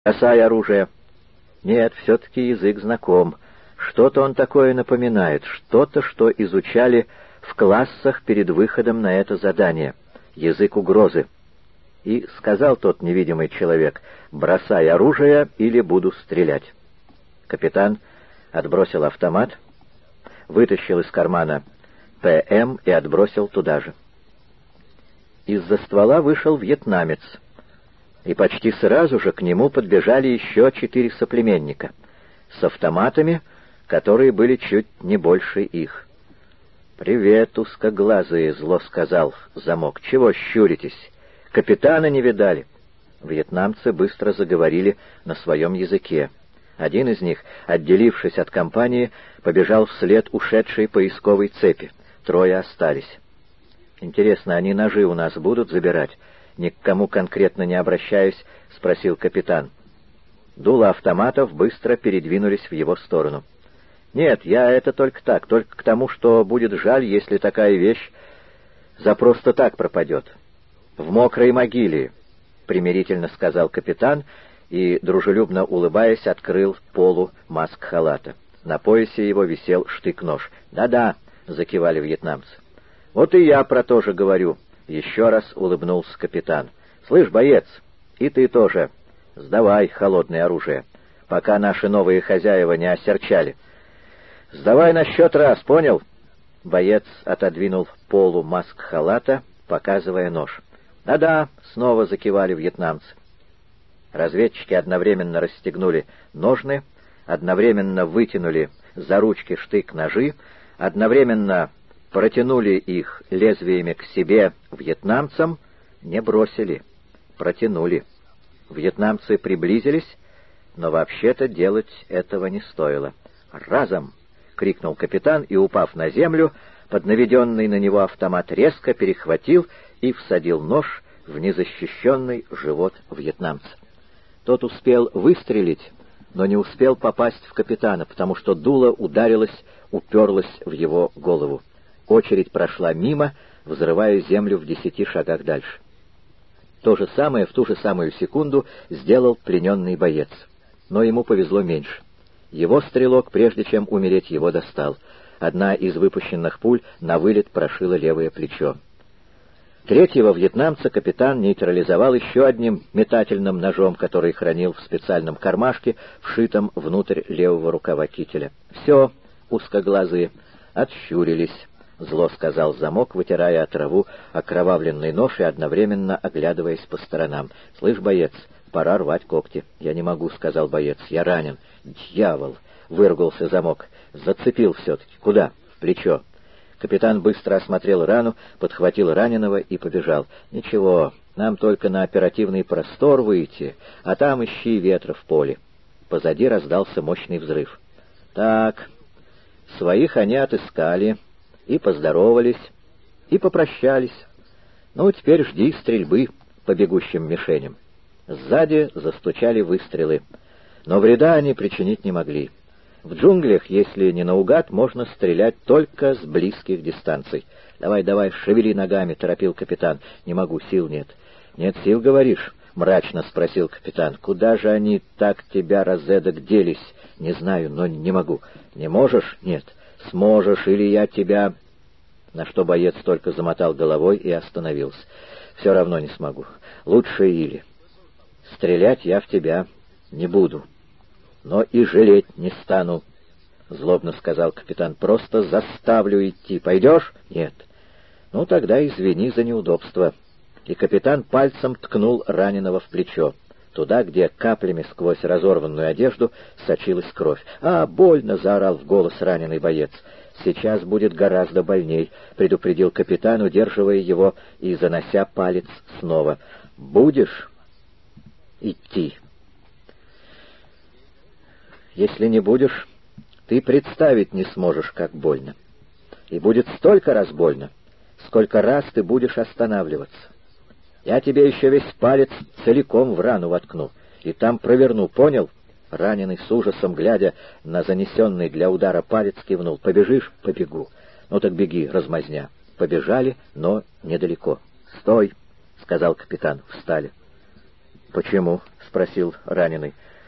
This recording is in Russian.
Бросай оружие. Нет, все-таки язык знаком. Что-то он такое напоминает, что-то, что изучали в классах перед выходом на это задание. Язык угрозы. И сказал тот невидимый человек: «Бросай оружие, или буду стрелять». Капитан отбросил автомат, вытащил из кармана ПМ и отбросил туда же. Из-за ствола вышел вьетнамец, и почти сразу же к нему подбежали еще 4 соплеменника с автоматами, которые были чуть не больше их. «Привет, узкоглазые!» — зло сказал Замок. «Чего щуритесь? Капитана не видали?» Вьетнамцы быстро заговорили на своем языке. Один из них, отделившись от компании, побежал вслед ушедшей поисковой цепи. 3 остались. «Интересно, они ножи у нас будут забирать?» «Ни к кому конкретно не обращаясь», — спросил капитан. Дула автоматов быстро передвинулись в его сторону. «Нет, я это только так, только к тому, что будет жаль, если такая вещь за просто так пропадет. В мокрой могиле», — примирительно сказал капитан и, дружелюбно улыбаясь, открыл полу маск-халата. На поясе его висел штык-нож. «Да-да», — закивали вьетнамцы. «Вот и я про то же говорю», — еще раз улыбнулся капитан. «Слышь, боец, и ты тоже. Сдавай холодное оружие, пока наши новые хозяева не осерчали. Сдавай на счет раз, понял?» Боец отодвинул полу маск-халата, показывая нож. «Да-да», — снова закивали вьетнамцы. Разведчики одновременно расстегнули ножны, одновременно вытянули за ручки штык-ножи, одновременно протянули их лезвиями к себе вьетнамцам, не бросили, протянули. Вьетнамцы приблизились, но вообще-то делать этого не стоило. «Разом!» — крикнул капитан и, упав на землю, под наведенный на него автомат резко перехватил и всадил нож в незащищенный живот вьетнамца. Тот успел выстрелить, но не успел попасть в капитана, потому что дуло уперлось в его голову. Очередь прошла мимо, взрывая землю в 10 шагах дальше. То же самое в ту же самую секунду сделал плененный боец. Но ему повезло меньше. Его стрелок, прежде чем умереть, его достал. Одна из выпущенных пуль на вылет прошила левое плечо. 3-го вьетнамца капитан нейтрализовал еще одним метательным ножом, который хранил в специальном кармашке, вшитом внутрь левого рукава кителя. «Все, узкоглазые, отщурились», — зло сказал Замок, вытирая от траву окровавленный нож и одновременно оглядываясь по сторонам. «Слышь, боец, пора рвать когти». «Я не могу», — сказал боец, — «я ранен». «Дьявол!» — выругался Замок. «Зацепил все-таки. Куда?» «В плечо». Капитан быстро осмотрел рану, подхватил раненого и побежал. «Ничего, нам только на оперативный простор выйти, а там ищи ветра в поле». Позади раздался мощный взрыв. «Так, своих они отыскали, и поздоровались, и попрощались. Ну, теперь жди стрельбы по бегущим мишеням». Сзади застучали выстрелы, но вреда они причинить не могли. В джунглях, если не наугад, можно стрелять только с близких дистанций. «Давай, давай, шевели ногами», — торопил капитан. «Не могу, сил нет». «Нет сил, говоришь?» — мрачно спросил капитан. «Куда же они так тебя, розедок, делись?» «Не знаю, но не могу». «Не можешь?» «Нет». «Сможешь, или я тебя...» На что боец только замотал головой и остановился. «Все равно не смогу. Лучше или. Стрелять я в тебя не буду. Но и жалеть не стану», — злобно сказал капитан. «Просто заставлю идти. Пойдешь?» «Нет». «Ну, тогда извини за неудобство». И капитан пальцем ткнул раненого в плечо, туда, где каплями сквозь разорванную одежду сочилась кровь. «А, больно!» — заорал в голос раненый боец. «Сейчас будет гораздо больней», — предупредил капитан, удерживая его и занося палец снова. «Будешь идти? Если не будешь, ты представить не сможешь, как больно. И будет столько раз больно, сколько раз ты будешь останавливаться. Я тебе еще весь палец целиком в рану воткну, и там проверну, понял?» Раненый с ужасом, глядя на занесенный для удара палец, кивнул. «Побежишь?» «Побегу». «Ну так беги, размазня». Побежали, но недалеко. «Стой!» — сказал капитан. Встали. «Почему?» — спросил раненый.